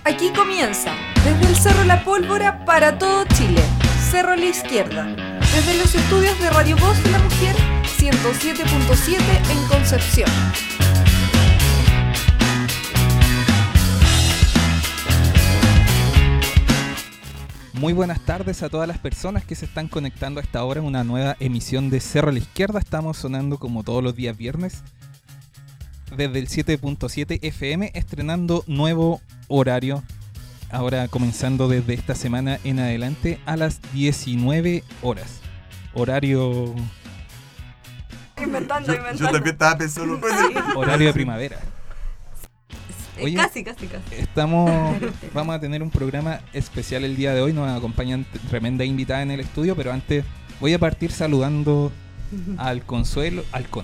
Aquí comienza, desde el Cerro La Pólvora para todo Chile, Cerro a la Izquierda, desde los estudios de Radio Voz de la Mujer, 107.7 en Concepción. Muy buenas tardes a todas las personas que se están conectando a esta hora en una nueva emisión de Cerro a la Izquierda. Estamos sonando como todos los días viernes desde el 7.7 FM, estrenando nuevo horario, ahora comenzando desde esta semana en adelante a las 19 horas. Horario... Inventando. Yo también estaba pensando. Horario de primavera. Oye, casi. Vamos a tener un programa especial el día de hoy. Nos acompañan tremenda invitada en el estudio, pero antes voy a partir saludando a la Consuelo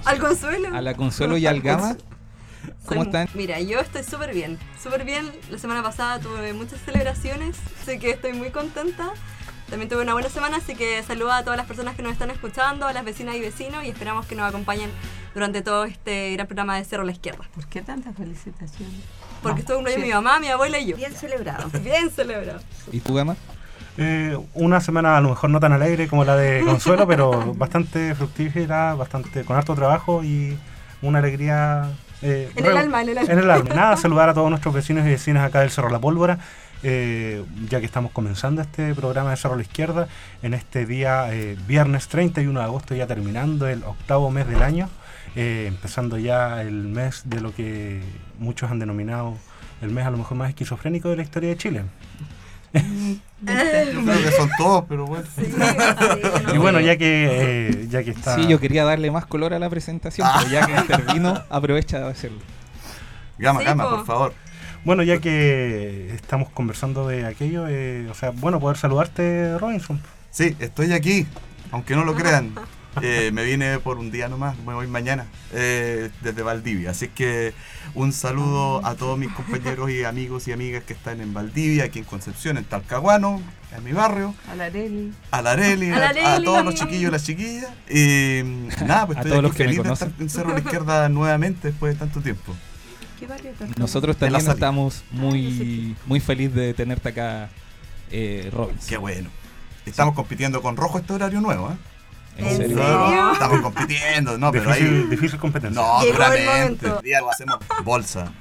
y al Gama. ¿Cómo están? Mira, yo estoy súper bien. La semana pasada tuve muchas celebraciones, así que estoy muy contenta. También tuve una buena semana, así que saludo a todas las personas que nos están escuchando, a las vecinas y vecinos, y esperamos que nos acompañen durante todo este gran programa de Cerro a la Izquierda. ¿Por qué tantas felicitaciones? Porque estuvo un cumpleaños mi mamá, mi abuela y yo. Bien celebrado. ¿Y tú, Gama? Una semana a lo mejor no tan alegre como la de Consuelo, pero bastante fructífera, bastante con harto trabajo y una alegría... En el alma. Nada, saludar a todos nuestros vecinos y vecinas acá del Cerro La Pólvora, ya que estamos comenzando este programa de Cerro a la Izquierda en este día viernes 31 de agosto, ya terminando el octavo mes del año, empezando ya el mes de lo que muchos han denominado el mes a lo mejor más esquizofrénico de la historia de Chile. Yo creo que son todos, pero bueno. Sí, y bueno, ya que está... Sí, yo quería darle más color a la presentación, pero ya que intervino, aprovecha de hacerlo. Gama, por favor. Bueno, ya que estamos conversando de aquello, poder saludarte, Robinson. Sí, estoy aquí, aunque no lo crean. Me vine por un día nomás, me voy mañana desde Valdivia, así que un saludo a todos mis compañeros y amigos y amigas que están en Valdivia, aquí en Concepción, en Talcahuano, en mi barrio, a todos los chiquillos y las chiquillas, y nada, pues estoy aquí feliz de estar en Cerro a la Izquierda nuevamente después de tanto tiempo. Nosotros también estamos muy felices de tenerte acá, Robinson. Qué bueno. Estamos compitiendo con Rojo este horario nuevo, ¿eh? ¿En serio? Estamos compitiendo, no, difícil, pero ahí... Difícil competencia. No, duramente. El día lo hacemos bolsa.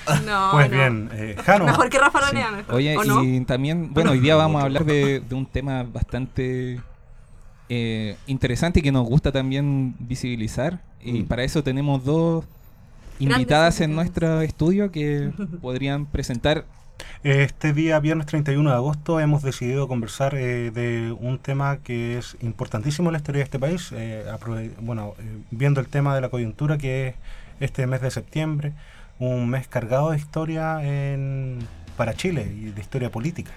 Bien, Jano. Mejor que Rafa Ranea, mejor. Oye, no? Y también, bueno, hoy día vamos a hablar de un tema bastante interesante y que nos gusta también visibilizar. Y para eso tenemos dos invitadas en nuestro estudio que podrían presentar. Este día, viernes 31 de agosto, hemos decidido conversar de un tema que es importantísimo en la historia de este país, viendo el tema de la coyuntura que es este mes de septiembre, un mes cargado de historia para Chile y de historia política.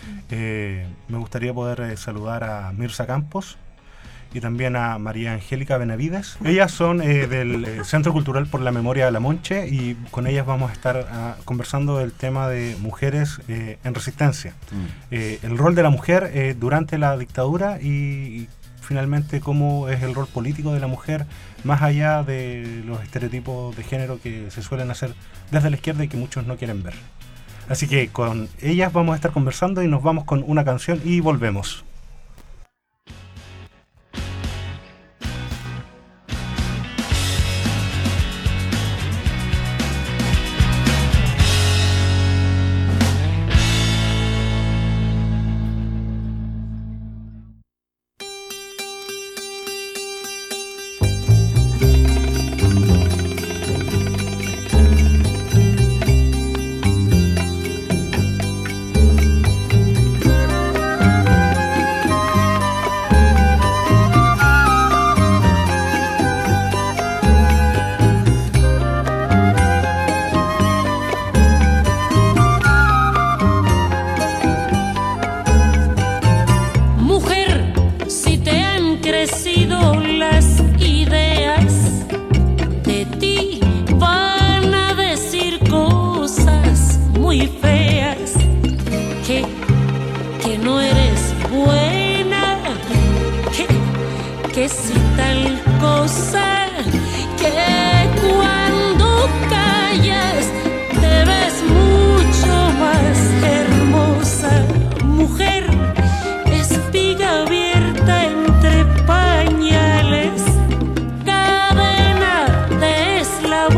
Me gustaría poder saludar a Mirza Campos y también a María Angélica Benavides. Ellas son del Centro Cultural por la Memoria de la Monche y con ellas vamos a estar conversando del tema de mujeres en resistencia. El rol de la mujer durante la dictadura y finalmente cómo es el rol político de la mujer más allá de los estereotipos de género que se suelen hacer desde la izquierda y que muchos no quieren ver. Así que con ellas vamos a estar conversando y nos vamos con una canción y volvemos.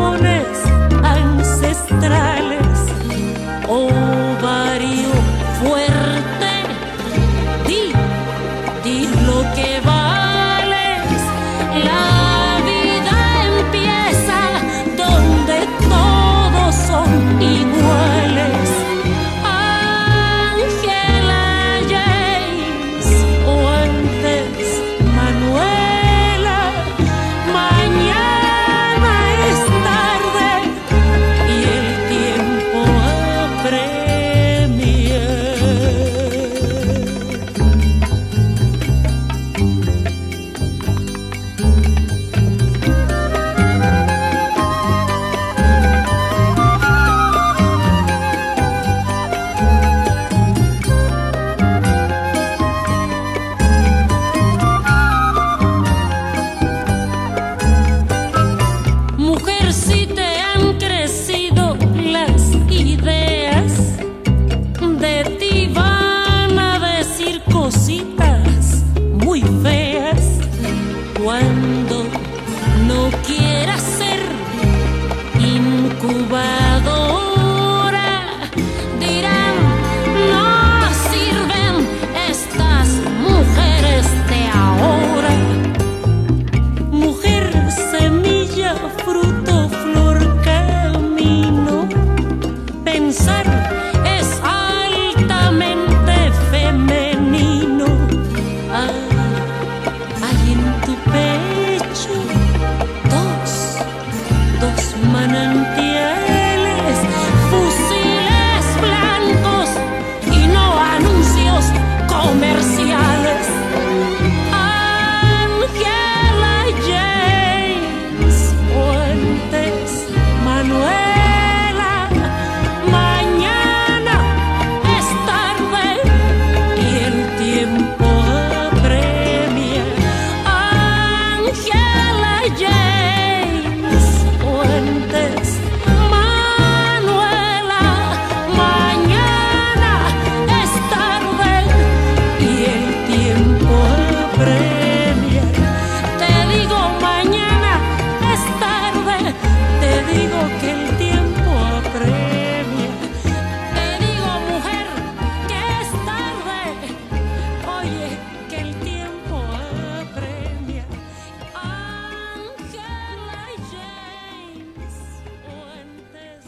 pulmones ancestrales, ovario fuerte, di lo que vales. La vida empieza donde todos son iguales. Ángela James o antes Manuela, mañana es tarde y el tiempo apremia. Mujer, si te han crecido las ideas, de ti van a decir cositas muy feas. Cuando no quieras ser incubadora, dirán, no sirven estas mujeres de ahora. Mujer, semilla, fruto, flor, camino. Pensar es altamente femenino. Hay en tu pecho dos manantiales, fusiles blancos y no anuncios comerciales. Ángela James Fuentes, Manuela, mañana es tarde y el tiempo apremia. Ángela James Fuentes, Manuela, mañana es tarde y el tiempo apremia. Te digo mañana es tarde, te digo que el tiempo apremia. Te digo mujer que es tarde, oye que el tiempo apremia. Ángela James Fuentes.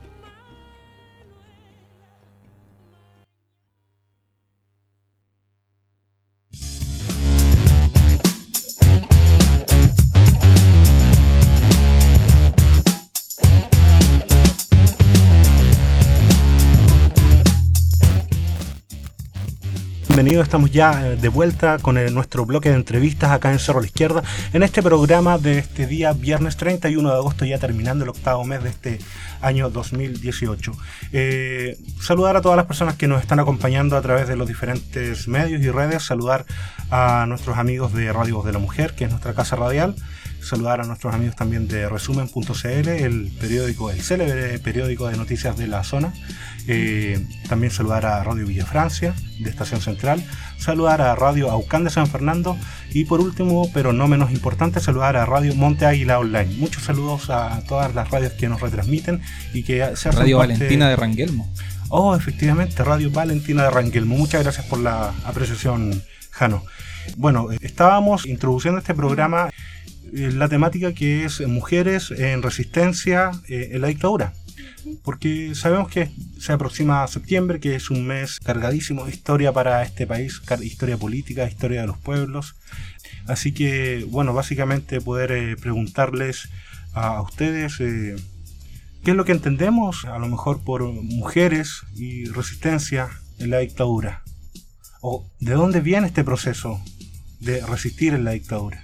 Bienvenidos, estamos ya de vuelta con nuestro bloque de entrevistas acá en Cerro a la Izquierda, en este programa de este día, viernes 31 de agosto, ya terminando el octavo mes de este año 2018. Saludar a todas las personas que nos están acompañando a través de los diferentes medios y redes, saludar a nuestros amigos de Radio Voz de la Mujer, que es nuestra casa radial, saludar a nuestros amigos también de resumen.cl, el periódico, el célebre periódico de noticias de la zona. También saludar a Radio Villa Francia, de Estación Central, saludar a Radio Aucán de San Fernando y por último, pero no menos importante, saludar a Radio Monte Águila Online. Muchos saludos a todas las radios que nos retransmiten y que se hacen Radio parte... Valentina de Rangelmo. Oh, efectivamente, Radio Valentina de Rangelmo. Muchas gracias por la apreciación, Jano. Bueno, estábamos introduciendo este programa la temática que es mujeres en resistencia en la dictadura. Porque sabemos que se aproxima septiembre, que es un mes cargadísimo de historia para este país, historia política, historia de los pueblos. Así que, bueno, básicamente poder preguntarles a ustedes qué es lo que entendemos, a lo mejor por mujeres y resistencia en la dictadura. O de dónde viene este proceso de resistir en la dictadura.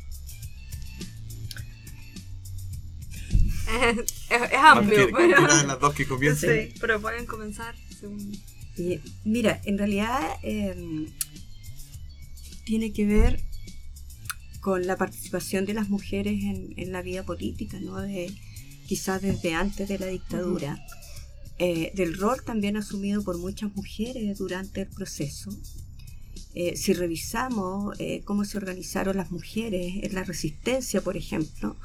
Es amplio, pero... Una de las dos que comienza. Sí, pero pueden comenzar. Mira, en realidad tiene que ver con la participación de las mujeres en la vida política, ¿no? Quizás desde antes de la dictadura, del rol también asumido por muchas mujeres durante el proceso. Si revisamos cómo se organizaron las mujeres en la resistencia, por ejemplo,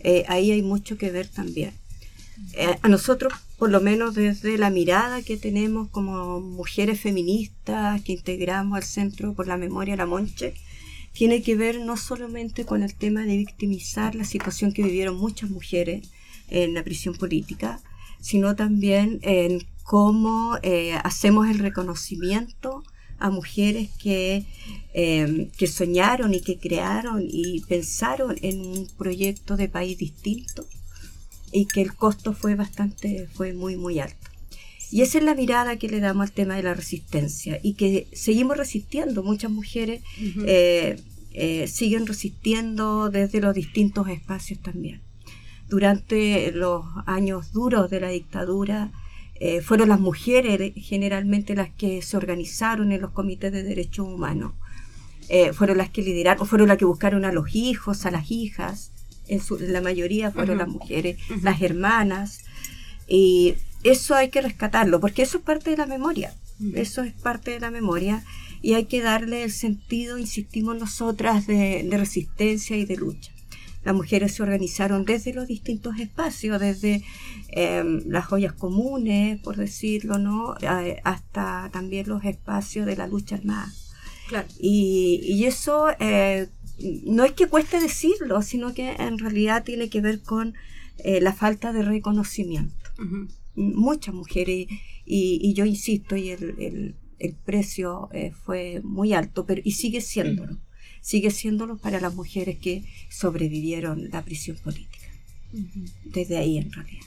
ahí hay mucho que ver también. A nosotros, por lo menos desde la mirada que tenemos como mujeres feministas que integramos al Centro por la Memoria La Monche, tiene que ver no solamente con el tema de victimizar la situación que vivieron muchas mujeres en la prisión política, sino también en cómo hacemos el reconocimiento a mujeres que soñaron y que crearon y pensaron en un proyecto de país distinto y que el costo fue muy muy alto. Y esa es la mirada que le damos al tema de la resistencia y que seguimos resistiendo. Muchas mujeres siguen resistiendo desde los distintos espacios también. Durante los años duros de la dictadura, fueron las mujeres generalmente las que se organizaron en los comités de derechos humanos. Fueron las que lideraron, fueron las que buscaron a los hijos, a las hijas. La mayoría fueron las mujeres, las hermanas. Y eso hay que rescatarlo, porque eso es parte de la memoria. Eso es parte de la memoria. Y hay que darle el sentido, insistimos nosotras, de resistencia y de lucha. Las mujeres se organizaron desde los distintos espacios, desde las ollas comunes, por decirlo, ¿no? Hasta también los espacios de la lucha armada. Claro. Y eso no es que cueste decirlo, sino que en realidad tiene que ver con la falta de reconocimiento. Muchas mujeres, y yo insisto, y el precio fue muy alto, pero y sigue siéndolo. Sigue siéndolo para las mujeres que sobrevivieron la prisión política. Desde ahí, en realidad.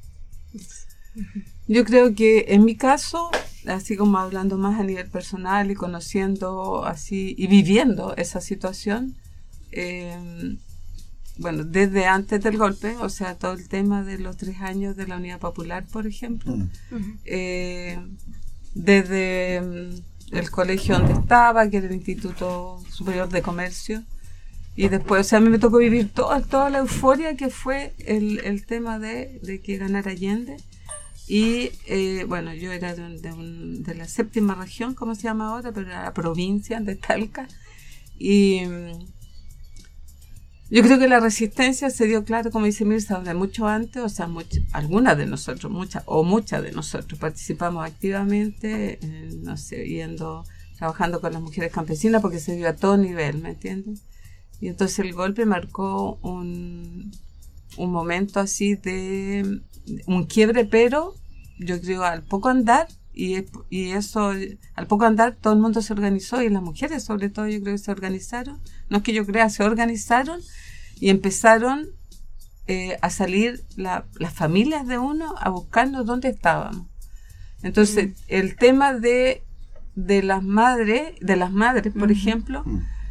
Yo creo que en mi caso, así como hablando más a nivel personal y conociendo así y viviendo esa situación, bueno, desde antes del golpe, o sea, todo el tema de los 3 años de la Unidad Popular, por ejemplo, desde el colegio donde estaba, que era el Instituto Superior de Comercio, y después, o sea, a mí me tocó vivir toda la euforia que fue el tema de que ganara Allende. Y bueno, yo era de la 7ª región, como se llama ahora, pero era la provincia de Talca. Y yo creo que la resistencia se dio claro, como dice Mirza, de mucho antes. O sea, algunas de nosotros, muchas de nosotros participamos activamente, no sé, trabajando con las mujeres campesinas, porque se dio a todo nivel, ¿me entiendes? Y entonces el golpe marcó un momento así de un quiebre, pero yo creo al poco andar, y eso, al poco andar todo el mundo se organizó, y las mujeres sobre todo yo creo que se organizaron, no es que yo crea, se organizaron y empezaron a salir las familias de uno a buscarnos dónde estábamos. Entonces el tema de las madres, por ejemplo,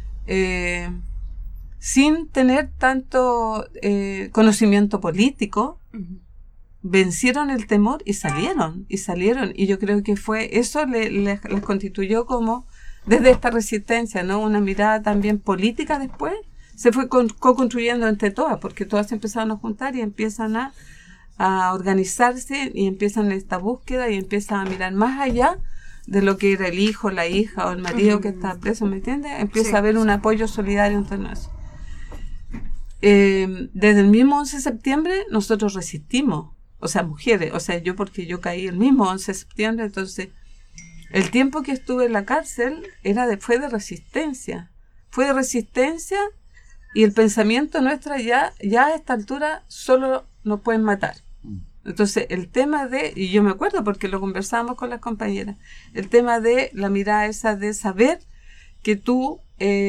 sin tener tanto conocimiento político, vencieron el temor y salieron, y yo creo que fue eso les constituyó como desde esta resistencia, ¿no? Una mirada también política. Después se fue co-construyendo entre todas, porque todas se empezaron a juntar y empiezan a organizarse y empiezan esta búsqueda y empiezan a mirar más allá de lo que era el hijo, la hija o el marido que está preso, ¿me entiendes? Empieza a haber un apoyo solidario entre nosotros. Desde el mismo 11 de septiembre nosotros resistimos, o sea, mujeres, o sea, porque yo caí el mismo 11 de septiembre, entonces el tiempo que estuve en la cárcel fue de resistencia, y el pensamiento nuestro ya a esta altura solo nos pueden matar. Entonces el tema y yo me acuerdo porque lo conversábamos con las compañeras, el tema de la mirada esa de saber que tú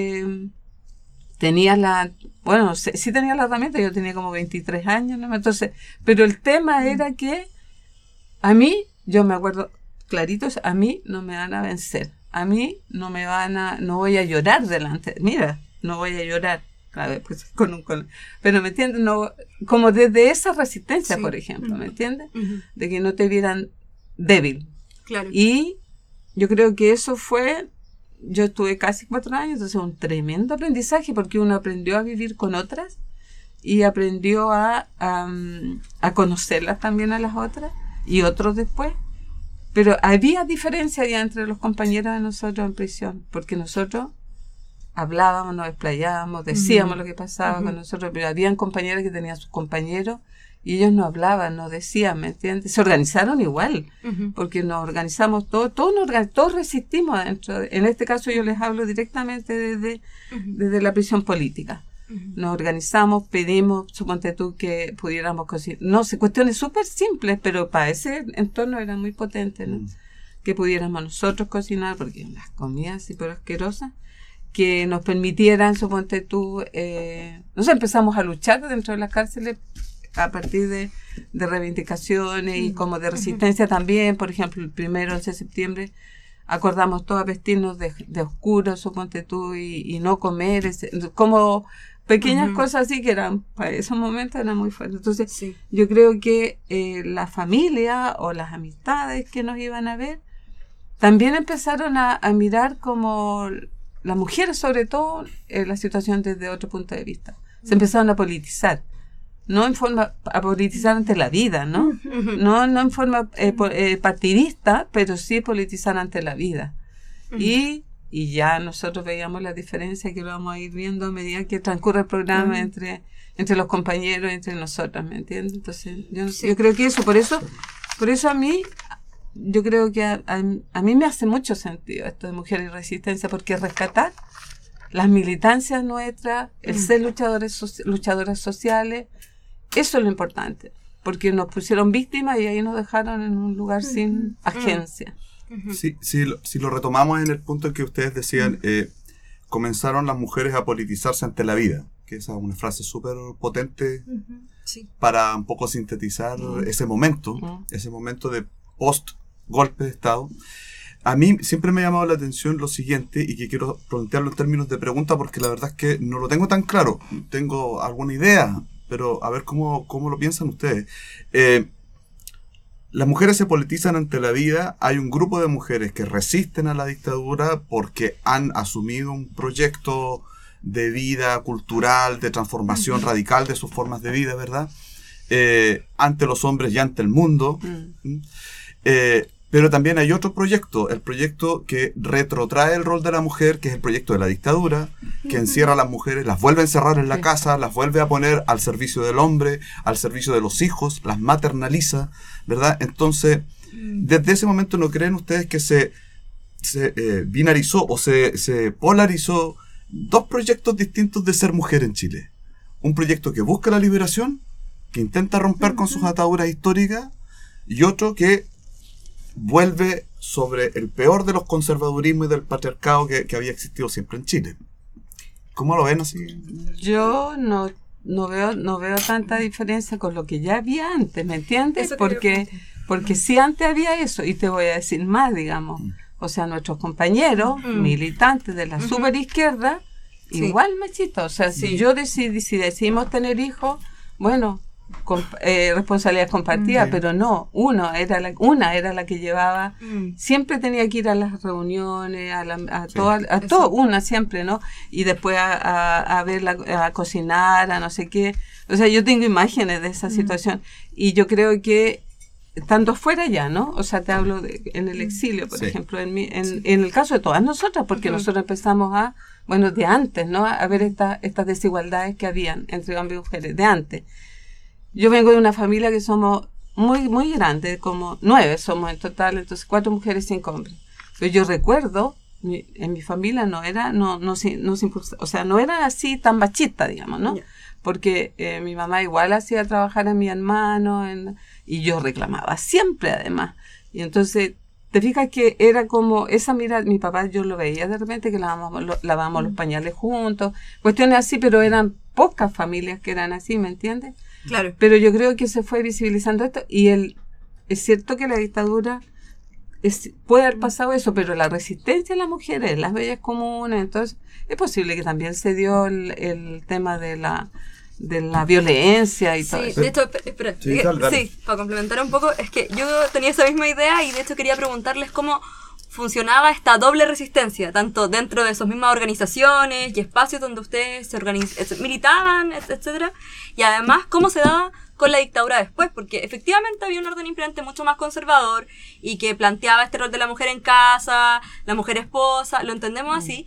tenías sí tenía la herramienta, yo tenía como 23 años, ¿no? Entonces, pero el tema era que a mí, yo me acuerdo claritos, a mí no me van a vencer, a mí no voy a llorar delante, mira, no voy a llorar, claro, pues pero me entiendes, no, como desde esa resistencia, por ejemplo, ¿me entiendes? De que no te vieran débil. Claro. Y yo creo que eso yo estuve casi 4 años, entonces un tremendo aprendizaje, porque uno aprendió a vivir con otras y aprendió a conocerlas también a las otras y otros después. Pero había diferencia ya entre los compañeros de nosotros en prisión, porque nosotros hablábamos, nos explayábamos, decíamos lo que pasaba con nosotros, pero habían compañeras que tenían sus compañeros y ellos no hablaban, no decían, ¿me entiendes? Se organizaron igual, porque nos organizamos todos resistimos adentro. En este caso yo les hablo directamente desde la prisión política. Nos organizamos, pedimos, suponte tú, que pudiéramos cocinar. No sé, cuestiones súper simples, pero para ese entorno eran muy potentes, ¿no? Que pudiéramos nosotros cocinar, porque las comidas súper asquerosas, que nos permitieran, suponte tú, nosotros empezamos a luchar dentro de las cárceles a partir de reivindicaciones y como de resistencia también. Por ejemplo, el 1 11 de septiembre acordamos todos vestirnos de oscuro, suponte tú, y no comer, como pequeñas cosas así que eran, para esos momentos eran muy fuertes. Entonces, yo creo que la familia o las amistades que nos iban a ver también empezaron a mirar como las mujeres, sobre todo, la situación desde otro punto de vista. Se empezaron a politizar. No en forma, a politizar ante la vida, ¿no? No en forma partidista, pero sí politizar ante la vida. Y ya nosotros veíamos la diferencia que lo vamos a ir viendo a medida que transcurre el programa entre los compañeros, entre nosotras, ¿me entiendes? Entonces, yo creo que por eso a mí, yo creo que a mí me hace mucho sentido esto de Mujeres y Resistencia, porque rescatar las militancias nuestras, el ser luchadoras sociales, eso es lo importante, porque nos pusieron víctimas y ahí nos dejaron en un lugar sin agencia. Sí, si lo retomamos en el punto en que ustedes decían, comenzaron las mujeres a politizarse ante la vida, que esa es una frase súper potente para un poco sintetizar ese momento de post-golpe de Estado. A mí siempre me ha llamado la atención lo siguiente, y que quiero plantearlo en términos de pregunta, porque la verdad es que no lo tengo tan claro. Tengo alguna idea, pero a ver cómo lo piensan ustedes. Las mujeres se politizan ante la vida. Hay un grupo de mujeres que resisten a la dictadura porque han asumido un proyecto de vida cultural, de transformación radical de sus formas de vida, ¿verdad? Ante los hombres y ante el mundo. Pero también hay otro proyecto, el proyecto que retrotrae el rol de la mujer, que es el proyecto de la dictadura, que encierra a las mujeres, las vuelve a encerrar en la casa, las vuelve a poner al servicio del hombre, al servicio de los hijos, las maternaliza, ¿verdad? Entonces, desde ese momento, ¿no creen ustedes que se binarizó o se polarizó dos proyectos distintos de ser mujer en Chile? Un proyecto que busca la liberación, que intenta romper con sus ataduras históricas, y otro que vuelve sobre el peor de los conservadurismos y del patriarcado que había existido siempre en Chile. ¿Cómo lo ven así? Yo no veo tanta diferencia con lo que ya había antes, ¿me entiendes? Porque sí, antes había eso, y te voy a decir más, digamos. O sea, nuestros compañeros militantes de la superizquierda, igual machito. O sea, si decidimos tener hijos, bueno, responsabilidad compartida, pero no, una era la que llevaba, siempre tenía que ir a las reuniones, a todo, una siempre, ¿no? Y después a cocinar, a no sé qué. O sea, yo tengo imágenes de esa situación, y yo creo que estando fuera ya, ¿no? O sea, te hablo en el exilio, por ejemplo, en el caso de todas nosotras, porque nosotros empezamos de antes, ¿no? A ver estas desigualdades que habían entre hombres y mujeres, de antes. Yo vengo de una familia que somos muy, muy grande, como 9 somos en total, entonces 4 mujeres, 5 hombres. Pero yo recuerdo, en mi familia no se impulsó, o sea, no era así tan machista, digamos, ¿no? Porque mi mamá igual hacía trabajar a mi hermano, y yo reclamaba siempre, además. Y entonces, te fijas que era como esa mirada, mi papá, yo lo veía de repente que lavábamos los pañales juntos, cuestiones así, pero eran pocas familias que eran así, ¿me entiendes? Claro. Pero yo creo que se fue visibilizando esto, y es cierto que la dictadura puede haber pasado eso, pero la resistencia de las mujeres, las bellas comunes, entonces es posible que también se dio el tema de la violencia y todo eso. De hecho, espera, dale. Para complementar un poco, es que yo tenía esa misma idea, y de hecho quería preguntarles cómo funcionaba esta doble resistencia, tanto dentro de esas mismas organizaciones y espacios donde ustedes militaban, etcétera, y además cómo se daba con la dictadura después, porque efectivamente había un orden imperante mucho más conservador y que planteaba este rol de la mujer en casa, la mujer esposa, lo entendemos así,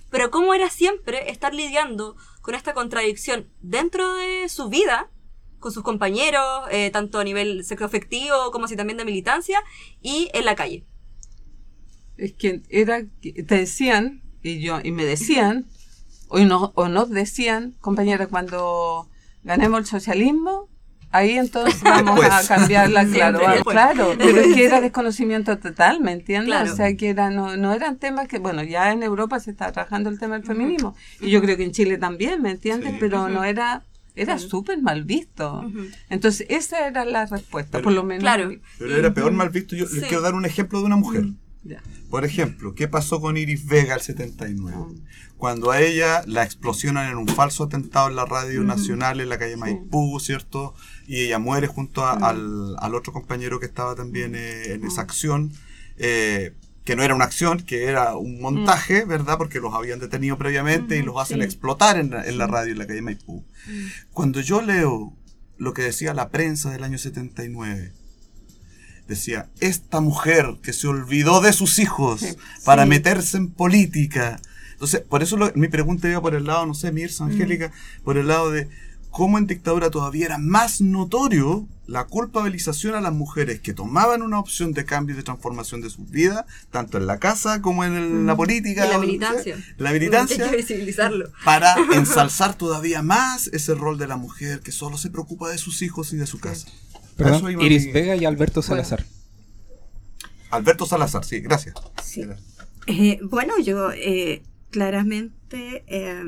pero cómo era siempre estar lidiando con esta contradicción dentro de su vida, con sus compañeros, tanto a nivel sexoafectivo como así también de militancia, y en la calle. Es que te decían, y me decían, o nos decían, compañera, cuando ganemos el socialismo, ahí entonces vamos a cambiarla, claro, claro, pero es que era desconocimiento total, ¿me entiendes? Claro. O sea, que no eran temas que, bueno, ya en Europa se está trabajando el tema del feminismo, y yo creo que en Chile también, ¿me entiendes? Sí. Pero no era súper mal visto. Entonces, esa era la respuesta, Pero, por lo menos. claro. Pero era peor mal visto. Yo les quiero dar un ejemplo de una mujer. Ya. Por ejemplo, ¿qué pasó con Iris Vega el 79? Cuando a ella la explosionan en un falso atentado en la radio nacional en la calle Maipú, ¿cierto? Y ella muere junto al otro compañero que estaba también en esa acción, que no era una acción, que era un montaje, ¿verdad? Porque los habían detenido previamente y los hacen explotar en la radio en la calle Maipú. Cuando yo leo lo que decía la prensa del año 79, decía, esta mujer que se olvidó de sus hijos para meterse en política. Entonces, por eso mi pregunta iba por el lado, no sé, Mirza, Angélica, por el lado de cómo en dictadura todavía era más notorio la culpabilización a las mujeres que tomaban una opción de cambio y de transformación de sus vidas, tanto en la casa como en la política. Y la militancia. La militancia. Hay que visibilizarlo. Para ensalzar todavía más ese rol de la mujer que solo se preocupa de sus hijos y de su casa. Perdón, Iris Vega y Alberto Salazar. Alberto Salazar, sí, gracias. Sí. Bueno, yo claramente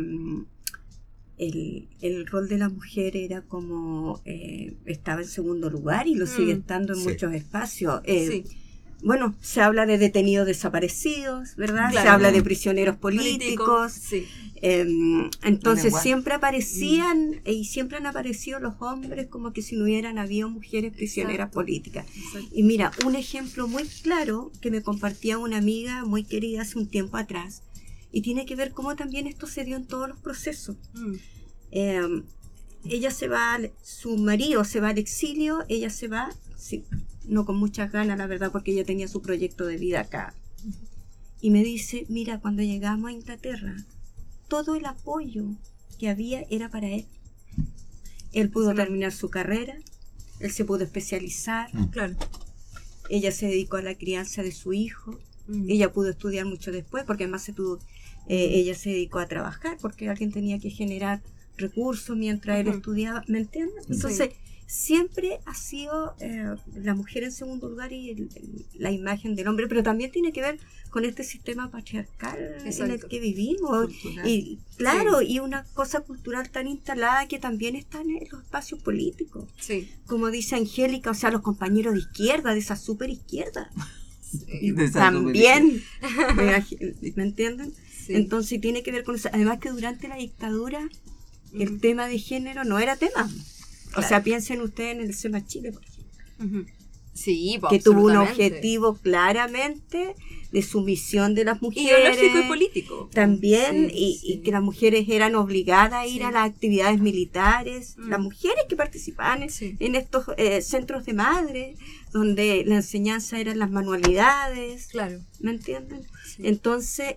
el rol de la mujer era como estaba en segundo lugar y lo sigue estando en muchos espacios. Bueno, se habla de detenidos desaparecidos, ¿verdad? Claro. Se habla de prisioneros políticos. Sí. Entonces siempre aparecían y siempre han aparecido los hombres como que si no hubieran habido mujeres prisioneras políticas. Y mira, un ejemplo muy claro que me compartía una amiga muy querida hace un tiempo atrás, y tiene que ver cómo también esto se dio en todos los procesos. Ella se va, su marido se va al exilio, ella se va, sí, no con muchas ganas, la verdad, porque ella tenía su proyecto de vida acá. Y me dice, mira, cuando llegamos a Inglaterra, todo el apoyo que había era para él. Él pudo terminar su carrera, él se pudo especializar. Claro. Ella se dedicó a la crianza de su hijo. Ella pudo estudiar mucho después, porque además ella se dedicó a trabajar, porque alguien tenía que generar recursos mientras él estudiaba, ¿me entiendes? Entonces, siempre ha sido la mujer en segundo lugar y la imagen del hombre, pero también tiene que ver con este sistema patriarcal en el que vivimos. Cultural. Y claro, y una cosa cultural tan instalada que también está en los espacios políticos. Sí. Como dice Angélica, o sea, los compañeros de izquierda, de esa super izquierda. Y De esa también, ¿me entienden? Sí. Entonces tiene que ver con eso. Además que durante la dictadura el tema de género no era tema. O sea, piensen ustedes en el SEMA Chile, por ejemplo, Sí, pues, que tuvo un absolutamente. objetivo claramente de sumisión de las mujeres. Ideológico y político. También, Sí, y que las mujeres eran obligadas a ir a las actividades militares, las mujeres que participaban en estos centros de madres, donde la enseñanza eran las manualidades, Claro. ¿me entienden? Sí. Entonces,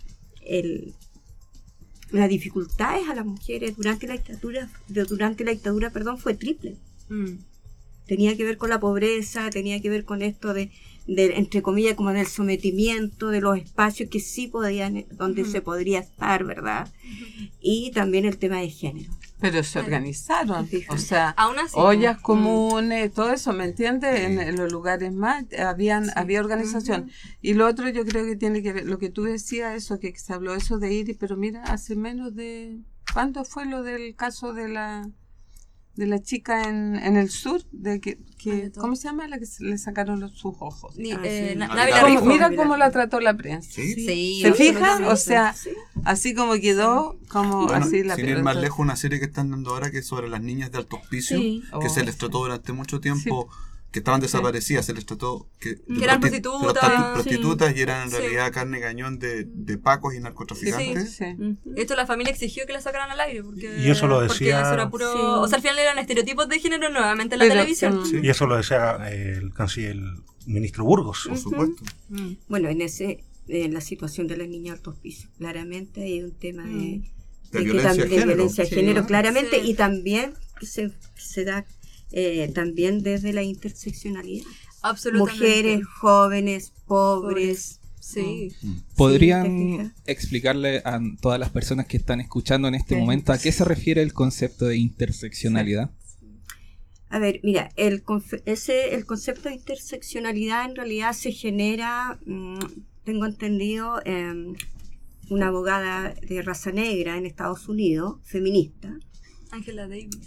las dificultades a las mujeres durante la dictadura, fue triple. Tenía que ver con la pobreza, tenía que ver con esto de entre comillas, como del sometimiento, de los espacios que sí podían, donde se podría estar, ¿verdad? Y también el tema de género. Pero se organizaron, o sea, Aún así, ollas comunes, todo eso, ¿me entiendes? En los lugares más había organización. Y lo otro yo creo que tiene que ver, lo que tú decías, eso que se habló eso de Iris, pero mira, hace menos de, ¿cuándo fue lo del caso de la chica en el sur, ¿cómo se llama? La que le sacaron sus ojos. Mira cómo la trató la prensa. Sí, ¿Se fijan? O absolutamente. sea, así como quedó, como Bueno, así la sin ir más lejos, una serie que están dando ahora que es sobre las niñas de alto hospicio, que se les trató durante mucho tiempo, que estaban desaparecidas, se les trató que eran prostitutas, y eran en realidad carne cañón de pacos y narcotraficantes. Esto la familia exigió que la sacaran al aire porque, Y eso lo porque decía- eso era puro, o sea, al final eran estereotipos de género nuevamente en la televisión. Y eso lo decía el ministro Burgos. Por supuesto. Bueno, en ese la situación de las niñas de altos pisos. Claramente hay un tema de violencia de género. violencia de género, claramente, Sí. y también se da también desde la interseccionalidad. Absolutamente. Mujeres, jóvenes, pobres. Sí. ¿Podrían Sí, ¿te fijas? explicarle a todas las personas que están escuchando en este Sí. momento a qué se refiere el concepto de interseccionalidad? A ver, mira, el concepto de interseccionalidad en realidad se genera, tengo entendido, una abogada de raza negra en Estados Unidos, feminista, Angela Davis.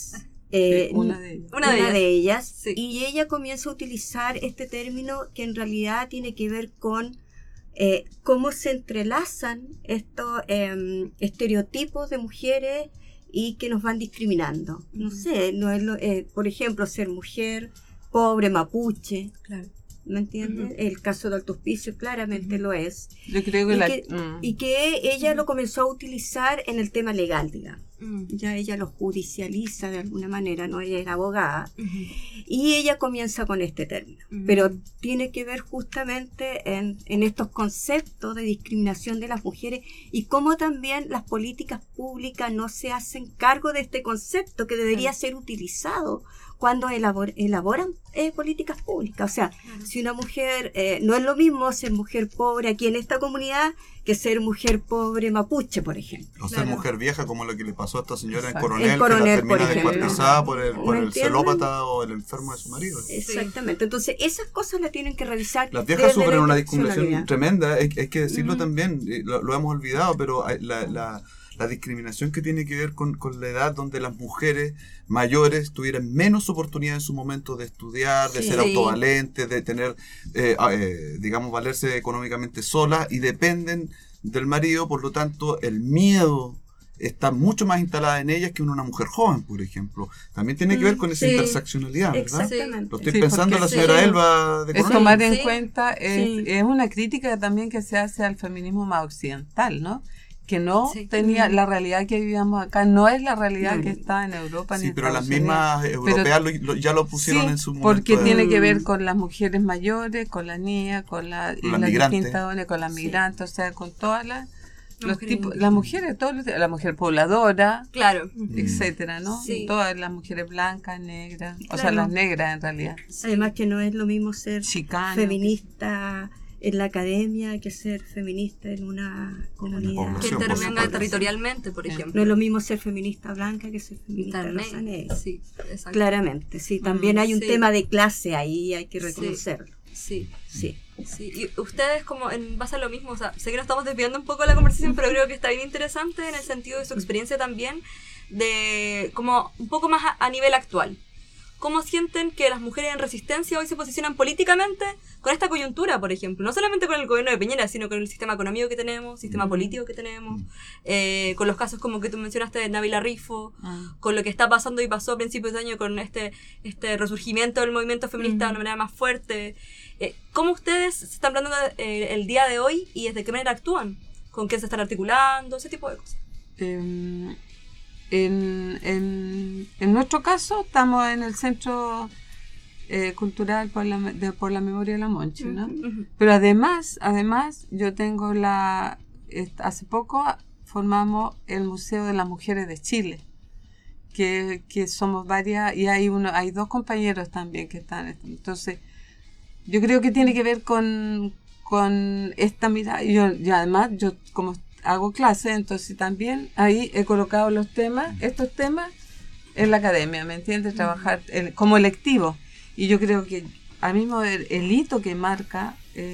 Una de ellas. Una de ellas. Sí. y ella comienza a utilizar este término que en realidad tiene que ver con cómo se entrelazan estos estereotipos de mujeres y que nos van discriminando. No sé, no es por ejemplo, ser mujer, pobre, mapuche, Claro. ¿me entiendes? El caso de Alto Hospicio claramente lo es. Yo creo que Y que ella lo comenzó a utilizar en el tema legal, digamos. Ya ella lo judicializa de alguna manera, ¿no? Ella es abogada. Y ella comienza con este término. Pero tiene que ver justamente en estos conceptos de discriminación de las mujeres y cómo también las políticas públicas no se hacen cargo de este concepto que debería ser utilizado cuando elaboran políticas públicas. O sea, si una mujer, no es lo mismo ser mujer pobre aquí en esta comunidad que ser mujer pobre mapuche, por ejemplo. O ser mujer vieja, como lo que le pasó a esta señora Exacto. en En Coronel, Coronel, que la por termina ejemplo. descuartizada por el ¿Me entienden? celópata o el enfermo de su marido. Exactamente. Entonces, esas cosas las tienen que revisar. Las viejas desde sufren la una discriminación interseccionalidad. tremenda, hay que decirlo también, lo hemos olvidado, pero la discriminación que tiene que ver con la edad donde las mujeres mayores tuvieran menos oportunidad en su momento de estudiar, de Sí. ser autovalentes, de tener, digamos, valerse económicamente solas y dependen del marido, por lo tanto el miedo está mucho más instalada en ellas que en una mujer joven, por ejemplo. También tiene que ver con esa Sí. interseccionalidad, ¿verdad? Exactamente. Lo estoy Sí, pensando en la porque señora sí. Elba de Es Coronel. tomar en Sí. cuenta, Sí. es una crítica también que se hace al feminismo más occidental, ¿no? Que no Sí. tenía la realidad que vivíamos acá, no es la realidad No. que está en Europa ni Sí, en pero las Estados Unidos. mismas europeas ya lo pusieron Sí, en su momento. porque de- tiene que ver con las mujeres mayores, con las niñas, con las migrantes. distintas dones, con las migrantes, o sea, con todas los mujeres tipos, las mujeres, la mujer pobladora, Claro. etcétera, ¿no? Sí. Todas las mujeres blancas, negras, o sea, Claro. las negras en realidad, Además que no es lo mismo ser chicanas. feminista en la academia que ser feminista en una comunidad. población. Que por intervenga supuesto. territorialmente, por Sí. ejemplo. No es lo mismo ser feminista blanca que ser feminista También. raza negra. Sí, exacto. Claramente, sí. También hay un Sí. tema de clase ahí, hay que reconocerlo. Sí. Sí. Sí, y ustedes como en base a lo mismo, o sea, sé que nos estamos desviando un poco de la conversación, pero creo que está bien interesante en el sentido de su experiencia también, de como un poco más a nivel actual. ¿Cómo sienten que las mujeres en resistencia hoy se posicionan políticamente con esta coyuntura, por ejemplo? No solamente con el gobierno de Piñera, sino con el sistema económico que tenemos, sistema político que tenemos, con los casos como que tú mencionaste de Nabila Rifo, con lo que está pasando y pasó a principios de año con este resurgimiento del movimiento feminista de una manera más fuerte. ¿Cómo ustedes se están hablando el día de hoy y desde qué manera actúan? ¿Con quién se están articulando? Ese tipo de cosas. En nuestro caso estamos en el Centro Cultural por la Memoria de la Monchi, ¿no? Pero además yo tengo hace poco formamos el Museo de las Mujeres de Chile, que somos varias, y hay dos compañeros también que están. Entonces, yo creo que tiene que ver con esta mirada. Y además, yo como hago clases, entonces también ahí he colocado estos temas en la academia, ¿me entiendes? Trabajar como electivo. Y yo creo que al mismo el hito que marca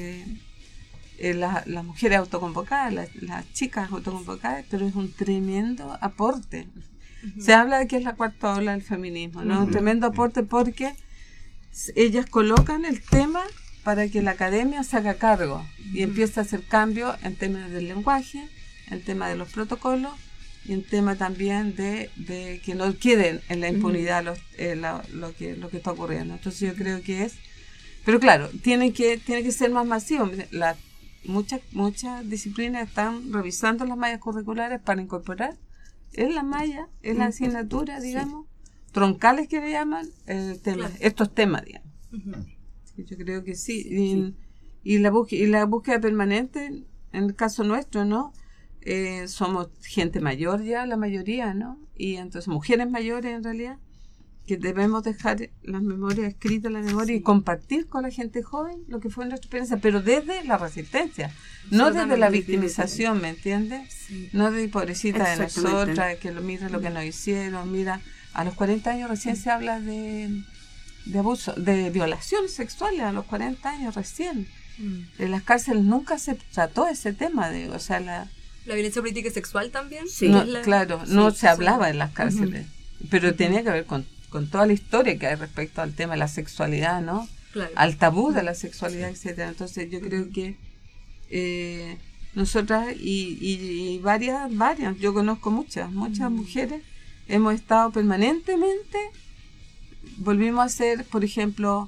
las mujeres autoconvocadas, las chicas autoconvocadas, pero es un tremendo aporte. Se habla de que es la cuarta ola del feminismo, ¿no? Un tremendo aporte porque ellas colocan el tema para que la academia se haga cargo y empiece a hacer cambios en temas del lenguaje, en temas de los protocolos y en tema también de que no queden en la impunidad lo que está ocurriendo. Entonces yo creo que pero claro, tiene que ser más masivo. Muchas disciplinas están revisando las mallas curriculares para incorporar en la malla, en la asignatura, digamos, troncales que le llaman, estos temas, digamos. Yo creo que sí. Y la búsqueda permanente, en el caso nuestro, ¿no? Somos gente mayor ya, la mayoría, ¿no? Y entonces mujeres mayores en realidad, que debemos dejar las memorias escritas en la memoria y compartir con la gente joven lo que fue nuestra experiencia, pero desde la resistencia, no desde la victimización, ¿me entiendes? Sí. No de pobrecita de nosotras, que mira lo que nos hicieron, mira, a los 40 años recién se habla de abuso, de violaciones sexuales, a los 40 años recién. En las cárceles nunca se trató ese tema, o sea, la violencia política y sexual también. Sí, no, claro, no se hablaba en las cárceles, pero tenía que ver con toda la historia que hay respecto al tema de la sexualidad, ¿no? Claro. Al tabú de la sexualidad, etcétera. Entonces yo creo que nosotras y varias, yo conozco muchas mujeres, hemos estado permanentemente, volvimos a hacer, por ejemplo,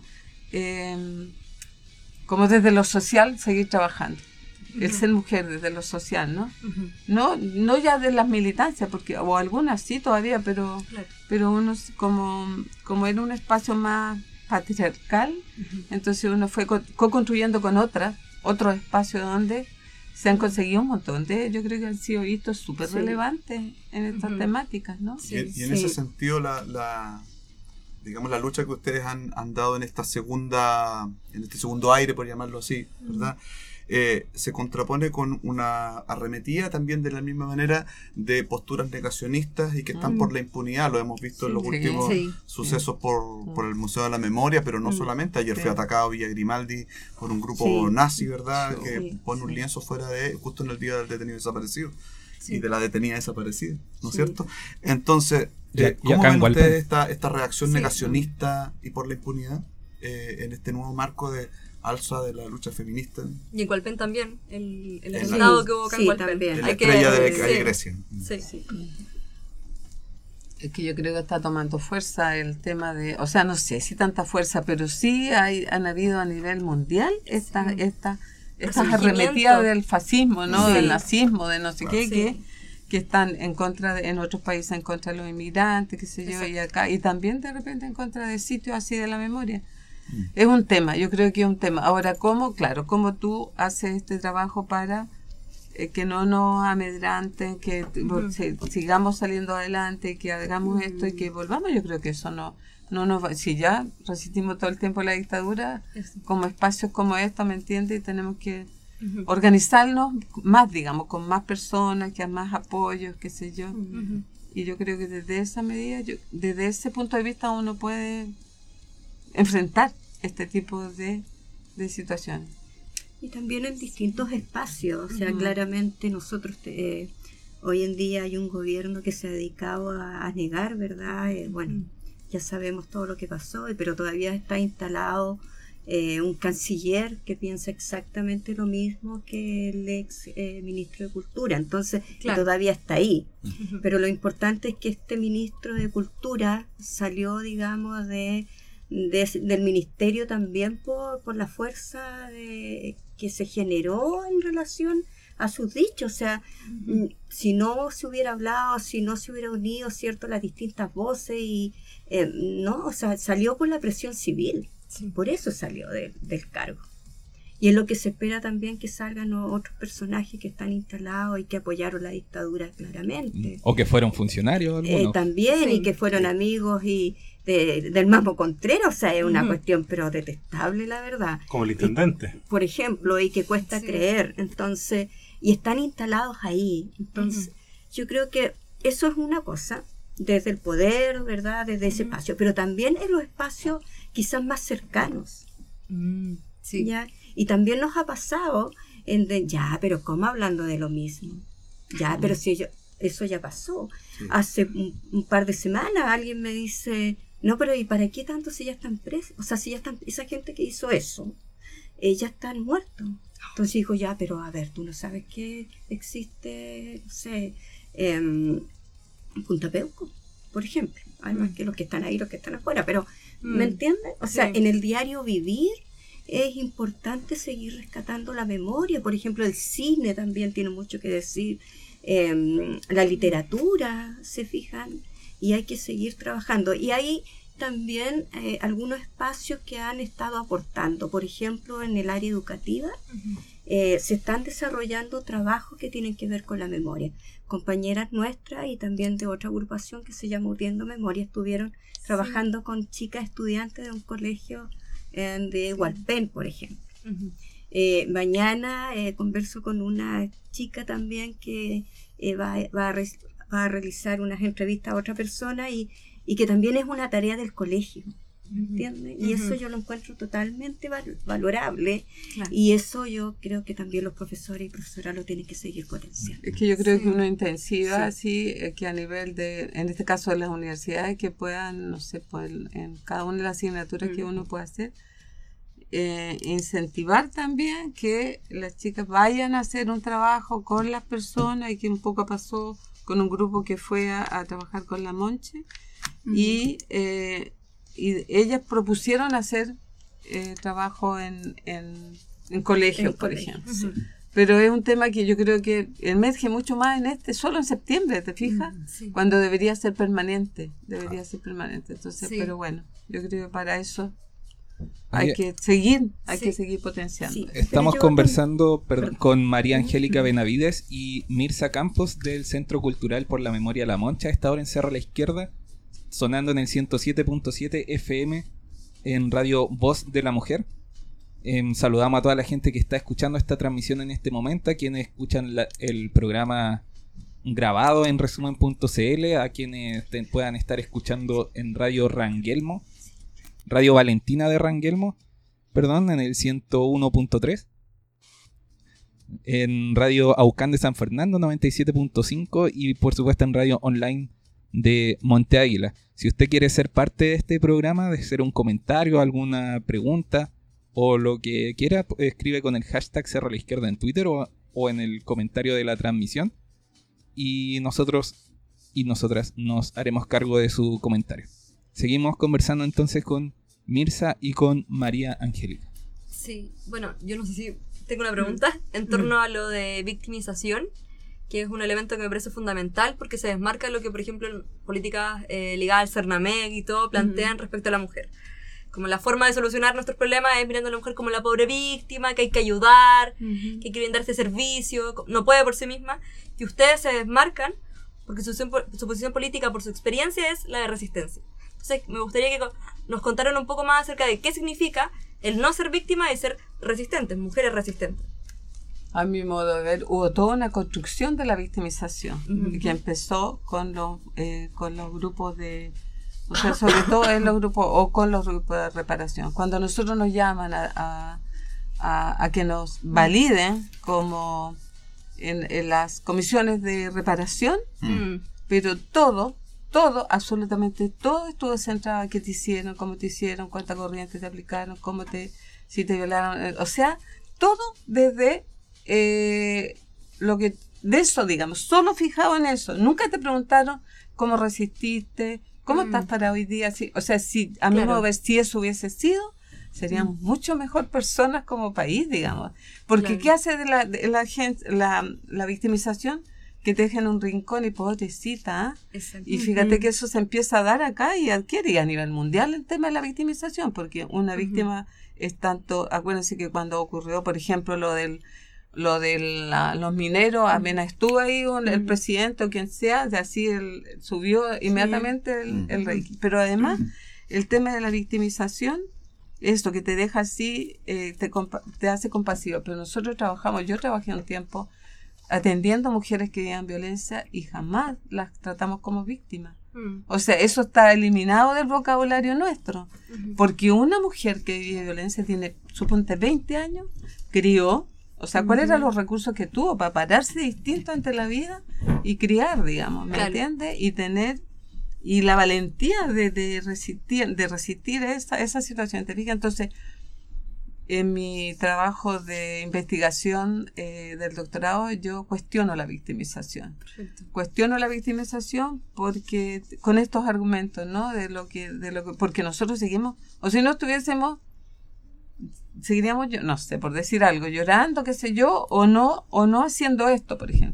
como desde lo social, seguir trabajando. El ser mujer desde lo social, ¿no? No ya de las militancias, porque o algunas sí todavía, pero uno como era un espacio más patriarcal, entonces uno fue co-construyendo con otro espacio donde se han conseguido un montón de, yo creo que han sido hitos súper relevantes en estas temáticas, ¿no? Y en ese sentido digamos la lucha que ustedes han dado en este segundo aire, por llamarlo así, ¿verdad? Se contrapone con una arremetida también de la misma manera de posturas negacionistas y que están por la impunidad. Lo hemos visto en los últimos sucesos por el Museo de la Memoria, pero no solamente. Ayer fue atacado Villa Grimaldi por un grupo nazi, ¿verdad? Que pone un lienzo fuera justo en el día del detenido desaparecido y de la detenida desaparecida, ¿no es cierto? Entonces, ¿cómo ven ustedes esta reacción negacionista y por la impunidad en este nuevo marco de alza de la lucha feminista? Y en Cualpén también, el atentado que hubo acá en Cualpén. También. La estrella de Grecia. Sí. Es que yo creo que está tomando fuerza el tema de, o sea, no sé si tanta fuerza, pero sí han habido a nivel mundial estas arremetidas del fascismo, ¿no? Del nazismo, de no sé qué, que están en contra en otros países en contra de los inmigrantes, qué sé yo, y acá, y también de repente en contra de sitios así de la memoria. Es un tema, yo creo que es un tema. Ahora, ¿cómo tú haces este trabajo para que no nos amedranten, que sigamos saliendo adelante, que hagamos esto y que volvamos? Yo creo que eso no nos va. Si ya resistimos todo el tiempo la dictadura, como espacios como estos, ¿me entiendes? Y tenemos que organizarnos más, digamos, con más personas, que hay más apoyos, qué sé yo. Y yo creo que desde esa medida, desde ese punto de vista, uno puede enfrentar este tipo de situaciones. Y también en distintos espacios, o sea, claramente nosotros hoy en día hay un gobierno que se ha dedicado a negar, ¿verdad? Bueno, ya sabemos todo lo que pasó, pero todavía está instalado un canciller que piensa exactamente lo mismo que el ex ministro de Cultura, entonces todavía está ahí. Pero lo importante es que este ministro de Cultura salió, digamos, del ministerio también por la fuerza que se generó en relación a sus dichos. O sea, si no se hubiera hablado, si no se hubiera unido, ¿cierto?, las distintas voces y o sea, salió por la presión civil, por eso salió del cargo. Y es lo que se espera también, que salgan otros personajes que están instalados y que apoyaron la dictadura claramente. O que fueron funcionarios algunos. También, y que fueron amigos y del Mamo Contreras, o sea, es una cuestión pero detestable, la verdad. Como el intendente. Por ejemplo, y que cuesta creer. Entonces, y están instalados ahí. Entonces, yo creo que eso es una cosa, desde el poder, ¿verdad?, desde ese espacio, pero también en los espacios quizás más cercanos. ¿Ya? Y también nos ha pasado pero ¿cómo hablando de lo mismo? Pero si eso ya pasó. Hace un par de semanas alguien me dice, no, pero ¿y para qué tanto si ya están presos? O sea, si ya están, esa gente que hizo eso, ya están muertos. Entonces dijo, pero a ver, tú no sabes que existe, no sé, Punta Peuco, por ejemplo. Además que los que están ahí, los que están afuera, pero, ¿me entiendes? O sea, en el diario vivir es importante seguir rescatando la memoria. Por ejemplo, el cine también tiene mucho que decir, la literatura, se fijan, y hay que seguir trabajando. Y ahí también algunos espacios que han estado aportando. Por ejemplo, en el área educativa se están desarrollando trabajos que tienen que ver con la memoria. Compañeras nuestras y también de otra agrupación que se llama Urdiendo Memoria estuvieron trabajando con chicas estudiantes de un colegio de Hualpén, por ejemplo. Mañana converso con una chica también que va a realizar unas entrevistas a otra persona y que también es una tarea del colegio, ¿entiendes? Y eso yo lo encuentro totalmente valorable, Claro. y eso yo creo que también los profesores y profesoras lo tienen que seguir potenciando. Es que yo creo que uno intensiva así, que a nivel de, en este caso de las universidades, que puedan, no sé, pues, en cada una de las asignaturas que uno pueda hacer, incentivar también que las chicas vayan a hacer un trabajo con las personas, y que un poco pasó con un grupo que fue a trabajar con la Monche, y ellas propusieron hacer trabajo en colegios, por ejemplo. Pero es un tema que yo creo que emerge mucho más solo en septiembre, ¿te fijas? Sí. Cuando debería ser permanente, Entonces, Sí. pero bueno, yo creo que para eso Hay hay que seguir Sí. potenciando. Sí. Estamos Pero yo conversando con María Angélica Benavides y Mirza Campos del Centro Cultural por la Memoria La Moncha. A esta hora en Cerro a la Izquierda, sonando en el 107.7 FM en Radio Voz de la Mujer. Saludamos a toda la gente que está escuchando esta transmisión en este momento, a quienes escuchan el programa grabado en resumen.cl, a quienes puedan estar escuchando en Radio Rangelmo, Radio Valentina de Rangelmo, perdón, en el 101.3, en Radio Aucán de San Fernando 97.5 y por supuesto en Radio Online de Monte Águila. Si usted quiere ser parte de este programa, de hacer un comentario, alguna pregunta o lo que quiera, escribe con el hashtag Cerro a la Izquierda en Twitter o en el comentario de la transmisión, y nosotros y nosotras nos haremos cargo de su comentario. Seguimos conversando entonces con Mirza y con María Angélica. Sí, bueno, yo no sé si tengo una pregunta en torno a lo de victimización, que es un elemento que me parece fundamental porque se desmarca lo que, por ejemplo, en políticas ligadas al CERNAMEC y todo plantean respecto a la mujer. Como la forma de solucionar nuestros problemas es mirando a la mujer como la pobre víctima, que hay que ayudar, que hay que brindar este servicio, no puede por sí misma, y ustedes se desmarcan porque su posición política, por su experiencia, es la de resistencia. Entonces, me gustaría que nos contaran un poco más acerca de qué significa el no ser víctima y ser resistentes, mujeres resistentes. A mi modo de ver, hubo toda una construcción de la victimización que empezó con los grupos de, o sea, sobre todo en los grupos o con los grupos de reparación. Cuando nosotros nos llaman a que nos validen como en las comisiones de reparación, pero todo, absolutamente todo estuvo centrado en qué te hicieron, cómo te hicieron, cuánta corriente te aplicaron, si te violaron, o sea, todo desde lo que de eso, digamos, solo fijado en eso. Nunca te preguntaron cómo resististe, cómo estás para hoy día. O sea, si a mi modo de ver, si eso hubiese sido, seríamos mucho mejor personas como país, digamos. Porque ¿qué hace de la gente la victimización? Que te deja en un rincón y pobrecita. Y fíjate que eso se empieza a dar acá y adquiere a nivel mundial el tema de la victimización, porque una víctima es tanto, acuérdense que cuando ocurrió, por ejemplo, lo de los mineros, apenas estuvo ahí el presidente o quien sea, así subió inmediatamente el rey. Pero además, el tema de la victimización, esto que te deja así, te hace compasivo. Pero nosotros yo trabajé un tiempo atendiendo mujeres que vivían violencia y jamás las tratamos como víctimas. O sea, eso está eliminado del vocabulario nuestro. Porque una mujer que vive violencia tiene, suponte, 20 años, crió. O sea, ¿cuáles eran los recursos que tuvo para pararse distinto ante la vida y criar, digamos? ¿Me entiendes? Y tener, y la valentía de resistir esa situación. ¿Te fijas? Entonces, en mi trabajo de investigación del doctorado, yo cuestiono la victimización. Perfecto. Cuestiono la victimización porque con estos argumentos, ¿no? Porque nosotros seguimos, o si no estuviésemos, seguiríamos, yo no sé, por decir algo, llorando, qué sé yo, o no haciendo esto, por ejemplo.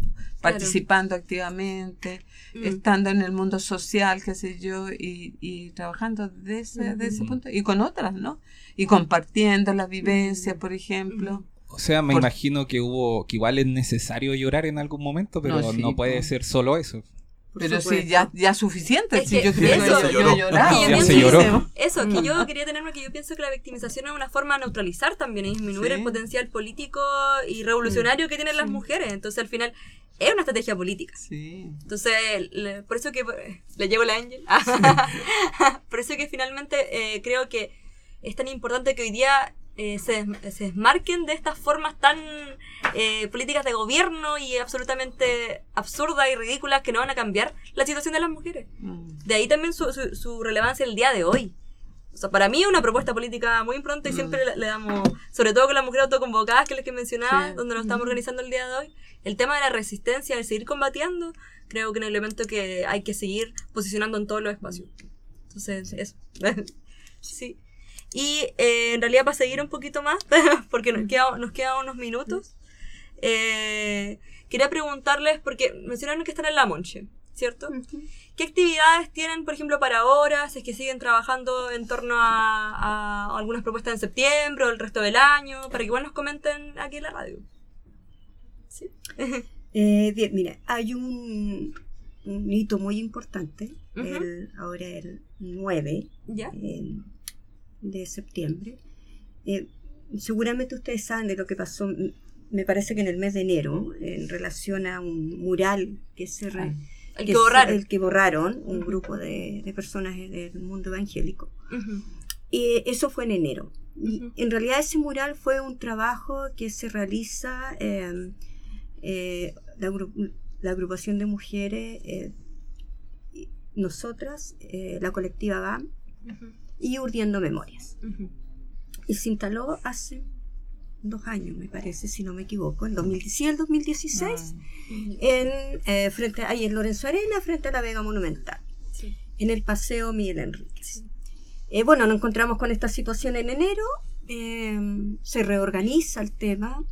participando activamente, estando en el mundo social, qué sé yo, y trabajando desde ese punto, y con otras, ¿no? Y compartiendo la vivencia, por ejemplo. O sea, me imagino que igual es necesario llorar en algún momento, pero No, sí, no puede ser solo eso. Pero supuesto. sí, ya suficiente. Es Sí, que yo creo eso- que yo he llorado. yo Ya pienso se que lloró. Eso, que yo quería tenerme, que yo pienso que la victimización es una forma de neutralizar también y disminuir Sí. el potencial político y revolucionario que tienen las mujeres. Entonces, al final, es una estrategia política. Sí. Entonces, por eso que le llevo la Ángel. Por eso que finalmente creo que es tan importante que hoy día se desmarquen de estas formas tan políticas de gobierno y absolutamente absurdas y ridículas que no van a cambiar la situación de las mujeres. De ahí también su relevancia el día de hoy. O sea, para mí es una propuesta política muy importante y siempre le damos, sobre todo con las mujeres autoconvocadas, que es la que mencionaba, Sí. donde nos estamos organizando el día de hoy, el tema de la resistencia, de seguir combatiendo, creo que es un elemento que hay que seguir posicionando en todos los espacios. Entonces, eso. Sí. Y en realidad, para seguir un poquito más, porque nos quedan unos minutos, quería preguntarles, porque mencionaron que están en La Monche, ¿cierto? ¿Qué actividades tienen, por ejemplo, para ahora? Si es que siguen trabajando en torno a algunas propuestas en septiembre o el resto del año, para que igual nos comenten aquí en la radio. ¿Sí? Bien, mira, hay un hito muy importante, ahora el 9 ¿Ya? De septiembre. Seguramente ustedes saben de lo que pasó, me parece que en el mes de enero, en relación a un mural que El que borraron. el que borraron un grupo de personas del mundo evangélico. Ujú. Y eso fue en enero. Y en realidad ese mural fue un trabajo que se realiza la agrupación de mujeres, nosotras, la colectiva GAM y Urdiendo Memorias. Ujú. Y se instaló hace 2 años, me parece, si no me equivoco, en 2016, ahí en Lorenzo Arena, frente a la Vega Monumental, Sí. en el Paseo Miguel Enríquez. Bueno, nos encontramos con esta situación en enero, se reorganiza el tema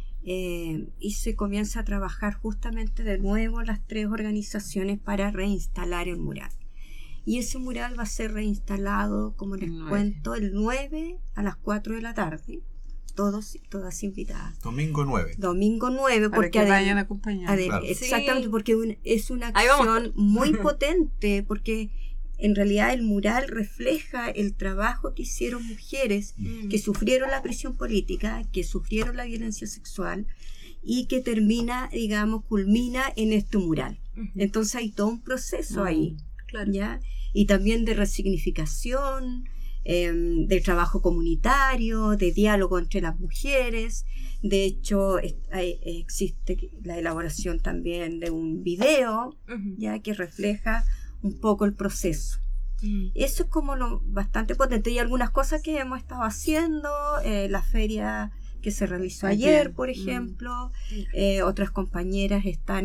y se comienza a trabajar justamente de nuevo las 3 organizaciones para reinstalar el mural. Y ese mural va a ser reinstalado, como les cuento, el 9 a las 4 de la tarde. Todos y todas invitadas. Domingo 9. Domingo 9, Para porque que vayan acompañados. Claro. exactamente, Sí. porque es una Ahí vamos. acción muy potente, porque en realidad el mural refleja el trabajo que hicieron mujeres que sufrieron la presión política, que sufrieron la violencia sexual y que culmina en este mural. Entonces hay todo un proceso ahí. Claro. ¿Ya? Y también de resignificación, de trabajo comunitario, de diálogo entre las mujeres. De hecho, existe la elaboración también de un video, ya que refleja un poco el proceso. Eso es como bastante potente. Y algunas cosas que hemos estado haciendo, la feria que se realizó ayer, por ejemplo, otras compañeras están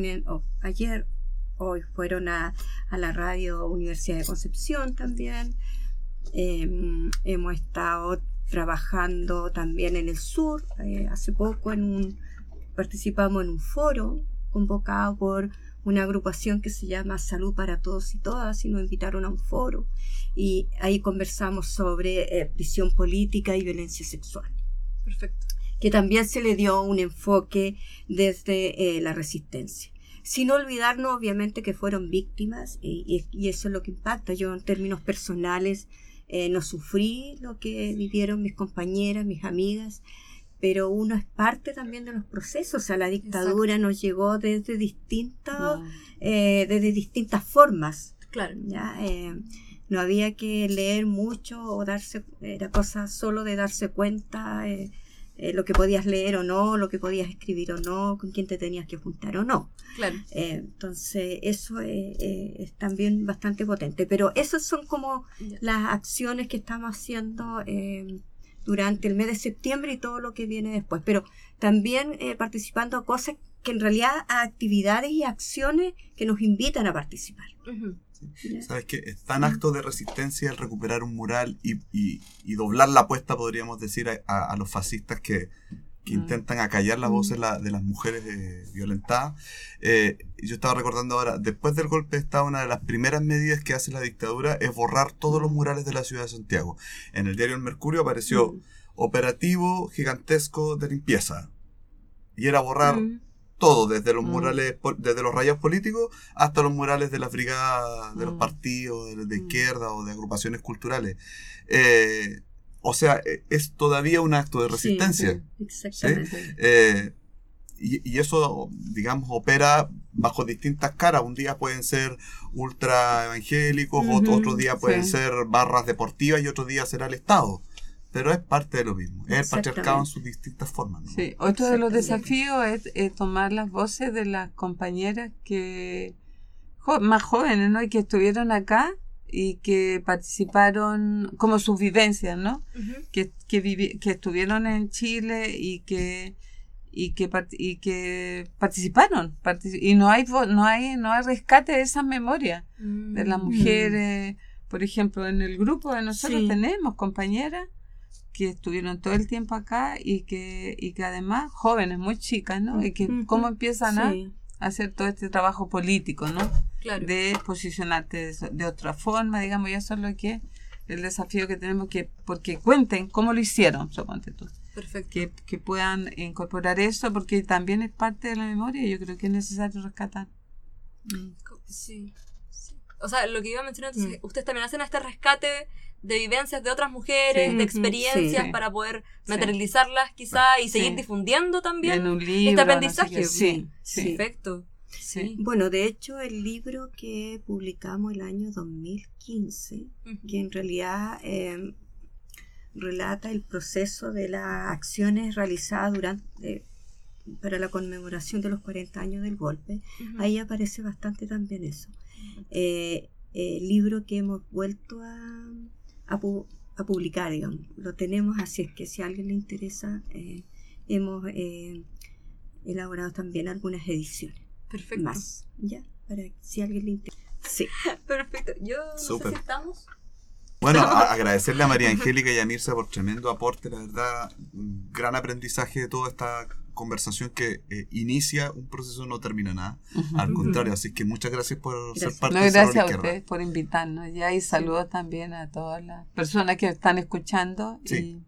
hoy fueron a la radio Universidad de Concepción también. Hemos estado trabajando también en el sur. Hace poco participamos en un foro convocado por una agrupación que se llama Salud para Todos y Todas, y nos invitaron a un foro y ahí conversamos sobre prisión política y violencia sexual. Perfecto. Que también se le dio un enfoque desde la resistencia. Sin olvidarnos, obviamente, que fueron víctimas y eso es lo que impacta. Yo, en términos personales, no sufrí lo que vivieron mis compañeras, mis amigas, pero uno es parte también de los procesos. O sea, la dictadura nos llegó desde distintas formas. Claro. ¿Ya? No había que leer mucho o era cosa solo de darse cuenta lo que podías leer o no, lo que podías escribir o no, con quién te tenías que juntar o no. Claro. Entonces eso es también bastante potente, pero esas son como las acciones que estamos haciendo durante el mes de septiembre y todo lo que viene después, pero también participando en cosas que en realidad actividades y acciones que nos invitan a participar. ¿Sabes qué? Es tan acto de resistencia el recuperar un mural y doblar la apuesta, podríamos decir, a los fascistas que que intentan acallar las voces de las mujeres violentadas. Yo estaba recordando ahora, después del golpe de Estado, una de las primeras medidas que hace la dictadura es borrar todos los murales de la ciudad de Santiago. En el diario El Mercurio apareció operativo gigantesco de limpieza. Y era borrar todo, desde los murales, desde los rayos políticos hasta los murales de las brigadas, de los partidos, de izquierda o de agrupaciones culturales. O sea, es todavía un acto de resistencia. Exactamente. ¿Sí? Y eso, digamos, opera bajo distintas caras. Un día pueden ser ultra evangélicos, otro día pueden ser barras deportivas y otro día será el Estado. Pero es parte de lo mismo. Es el patriarcado en sus distintas formas, ¿no? Sí, otro de los desafíos es tomar las voces de las compañeras que más jóvenes, ¿no? Y que estuvieron acá y que participaron como sus vivencias, ¿no? Que estuvieron en Chile y que participaron, y no hay rescate de esas memorias de las mujeres. Por ejemplo, en el grupo de nosotros tenemos compañeras que estuvieron todo el tiempo acá y que además jóvenes, muy chicas, ¿no? Y que cómo empiezan a hacer todo este trabajo político, ¿no? Claro. De posicionarte de otra forma, digamos, y eso es lo que el desafío que tenemos, porque cuenten cómo lo hicieron, suponte tú. Perfecto. Que puedan incorporar eso, porque también es parte de la memoria y yo creo que es necesario rescatar. Sí. O sea, lo que iba a mencionar, entonces, ustedes también hacen este rescate de vivencias de otras mujeres, de experiencias, para poder materializarlas quizá y seguir difundiendo también en un libro, este aprendizaje. No sé qué. Perfecto. Sí. Bueno, de hecho, el libro que publicamos el año 2015, que en realidad relata el proceso de las acciones realizadas para la conmemoración de los 40 años del golpe, ahí aparece bastante también eso. El libro que hemos vuelto a publicar, digamos, lo tenemos, así es que si a alguien le interesa, hemos elaborado también algunas ediciones. Perfecto. Más, ¿ya? Para si a alguien le interesa. Sí. Perfecto. Yo no sé si estamos. Bueno, agradecerle a María Angélica y a Mirza por tremendo aporte, la verdad, un gran aprendizaje de toda esta conversación que inicia un proceso, no termina nada, al contrario, así que muchas gracias por ser parte de Cerro Gracias a Izquierda. ustedes por invitarnos, y saludos también a todas las personas que están escuchando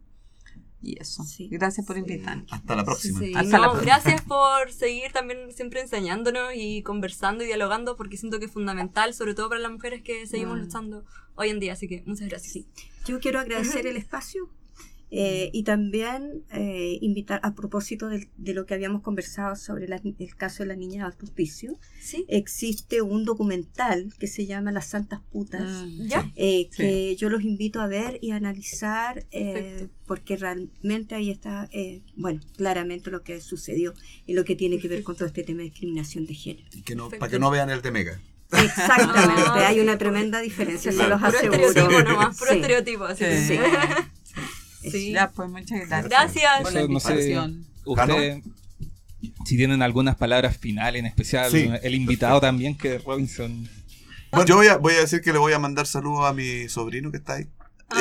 y eso, gracias por invitarnos. Hasta la próxima. Hasta la próxima. Gracias por seguir también siempre enseñándonos y conversando y dialogando, porque siento que es fundamental, sobre todo para las mujeres que seguimos luchando hoy en día, así que muchas gracias. Yo quiero agradecer el espacio y también invitar, a propósito de lo que habíamos conversado sobre el caso de la niña de Alto Hospicio, existe un documental que se llama Las Santas Putas, que yo los invito a ver y a analizar, porque realmente ahí está, claramente lo que sucedió y lo que tiene que ver con todo este tema de discriminación de género. Y para que no vean el de Mega. Exactamente, hay una tremenda diferencia, se los aseguro. Puro estereotipo nomás, puro estereotipo, así que Sí. Ya, pues muchas gracias. Gracias por la invitación. Usted, si tienen algunas palabras finales, en especial el invitado también, que Robinson. Bueno, yo voy a decir que le voy a mandar saludos a mi sobrino que está ahí,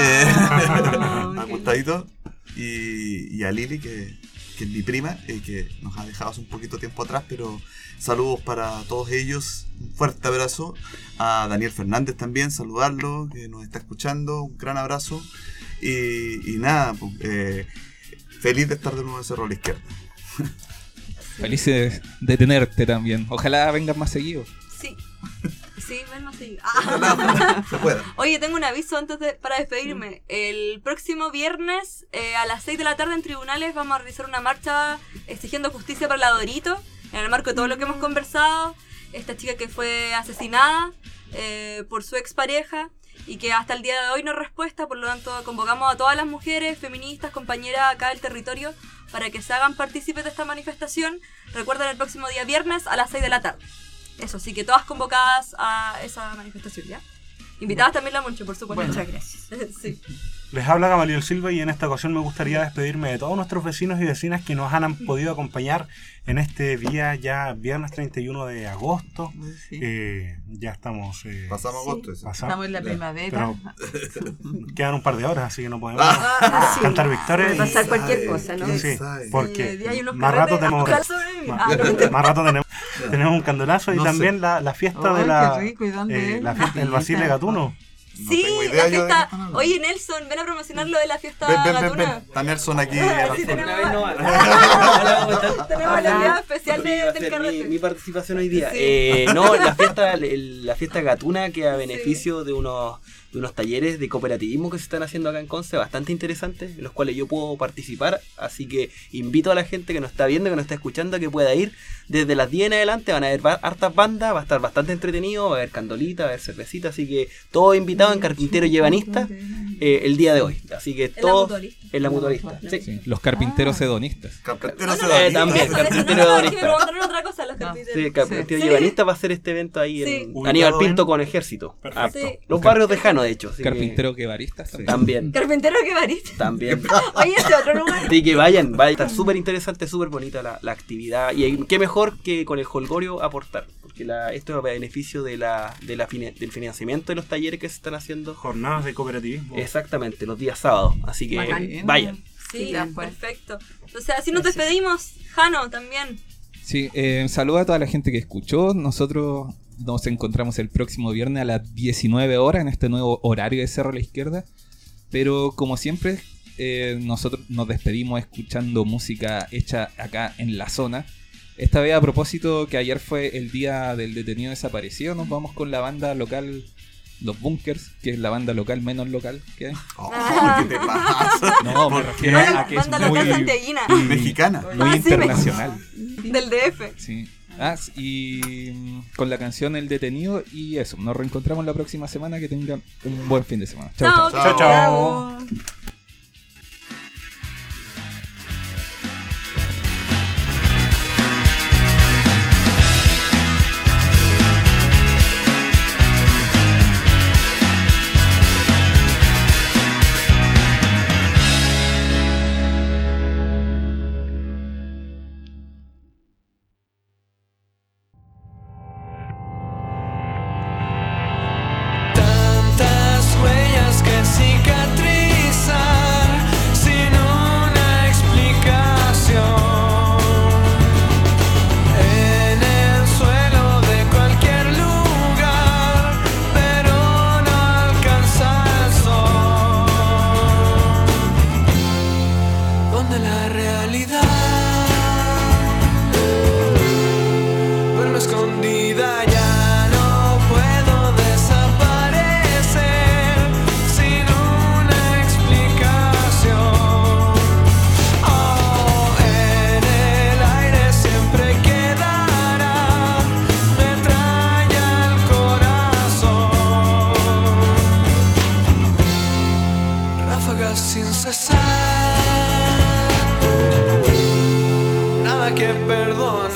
a Gustavito, y a Lili, que es mi prima, que nos ha dejado hace un poquito tiempo atrás, pero saludos para todos ellos, un fuerte abrazo. A Daniel Fernández también, saludarlo, que nos está escuchando, un gran abrazo. Y nada, feliz de estar de nuevo en Cerro a la Izquierda. Feliz de tenerte también. Ojalá vengas más seguido. Sí, ven más seguido. Se pueda. Oye, tengo un aviso para despedirme. El próximo viernes a las 6 de la tarde en Tribunales vamos a realizar una marcha exigiendo justicia para la Dorito, en el marco de todo lo que hemos conversado. Esta chica que fue asesinada por su expareja y que hasta el día de hoy no respuesta, por lo tanto convocamos a todas las mujeres feministas, compañeras acá del territorio, para que se hagan partícipes de esta manifestación. Recuerden, el próximo día viernes a las 6 de la tarde. Eso, así que todas convocadas a esa manifestación, ¿ya? Invitadas también la Moncho, por supuesto. Muchas gracias. Sí. Les habla Gamaliel Silva y en esta ocasión me gustaría despedirme de todos nuestros vecinos y vecinas que nos han podido acompañar en este día ya viernes 31 de agosto. Sí. Ya estamos... Pasamos agosto. Eso. Estamos en la primavera. Pero quedan un par de horas, así que no podemos Sí. cantar victoria. Puede pasar cualquier cosa, ¿no? Sí, porque Sí, hay unos más rato carretes. tenemos... Ojalá sobreviva. Más rato tenemos un candelazo y No también la fiesta Ay, de la... qué rico, ¿y dónde es? la fiesta del Basile Gatuno. No Sí, tengo idea la yo de fiesta. qué están hablando. Oye, Nelson, ven a promocionar lo de la fiesta Ven. gatuna. Está Nelson aquí. Sí, tenemos Tenemos tenemos la enviada especial Va a del ser carrete. mi participación hoy día. Sí. No, la fiesta gatuna que a beneficio de unos talleres de cooperativismo que se están haciendo acá en Conce, bastante interesantes, en los cuales yo puedo participar, así que invito a la gente que nos está viendo, que nos está escuchando, a que pueda ir desde las 10 en adelante. Van a haber hartas bandas, va a estar bastante entretenido, va a haber candolita, va a haber cervecita, así que todos invitados en Carpintero y Ebanista el día de hoy, así que todos en la mutualista. Sí. Sí, los carpinteros hedonistas. Carpintero se también, carpintero No, hedonista. que me preguntaron otra cosa los No. carpinteros. Sí, Carpintero Sí. y Ebanista va a hacer este evento ahí Sí. en Ubicado Aníbal Pinto en- con Ejército. Perfecto. Sí. Los barrios lejanos, de hecho. así que Carpintero que baristas también. También, Carpintero que varita. también. Oye, este otro lugar. Así que vayan, va a estar súper interesante, súper bonita la actividad. Y qué mejor que con el Holgorio aportar, porque esto es a beneficio del financiamiento de los talleres que se están haciendo. Jornadas de cooperativismo. Exactamente, los días sábados. Así que Bacán. vayan. Sí, Ya, pues. perfecto. O sea, así nos despedimos. Jano, también. Sí, saludo a toda la gente que escuchó. Nosotros nos encontramos el próximo viernes a las 19 horas en este nuevo horario de Cerro a la Izquierda. Pero como siempre, nosotros nos despedimos escuchando música hecha acá en la zona. Esta vez a propósito que ayer fue el día del detenido desaparecido, nos vamos con la banda local Los Bunkers, que es la banda local menos local que hay. Oh, ¿qué te pasa? No, me refiero a que es Banda local muy, santiaguina. Mexicana. muy Ah, sí, internacional. Del DF. Sí. Y con la canción El Detenido y eso. Nos reencontramos la próxima semana. Que tengan un buen fin de semana. Chao, chao. Chao, chao. Tantas huellas que cicatrizan sin una explicación en el suelo de cualquier lugar, pero no alcanza el sol, donde la realidad duerme escondida. Ya no puedo desaparecer sin una explicación. Oh, en el aire siempre quedará metralla al corazón, ráfagas sin cesar, nada que perdonar.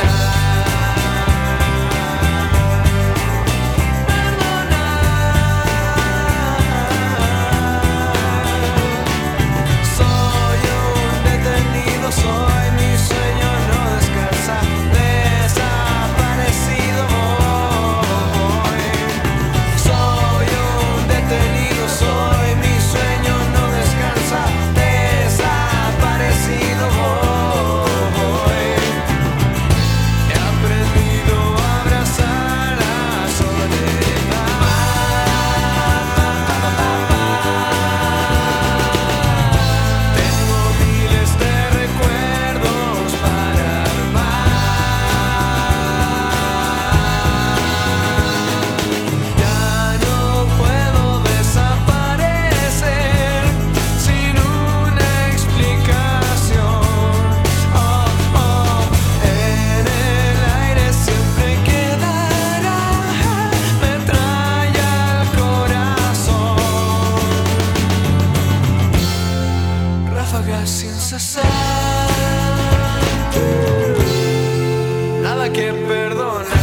Soy un detenido, soy mi sueño, no descansa, desaparecido voy. Soy un detenido, soy mi sueño, no descansa, desaparecido voy. He aprendido a abrazar la soledad. Tengo miles de recuerdos para armar. Ya no puedo desaparecer sin una explicación. Oh, oh, en el aire siempre quedará metralla al corazón, ráfagas sin cesar, nada que perdonar.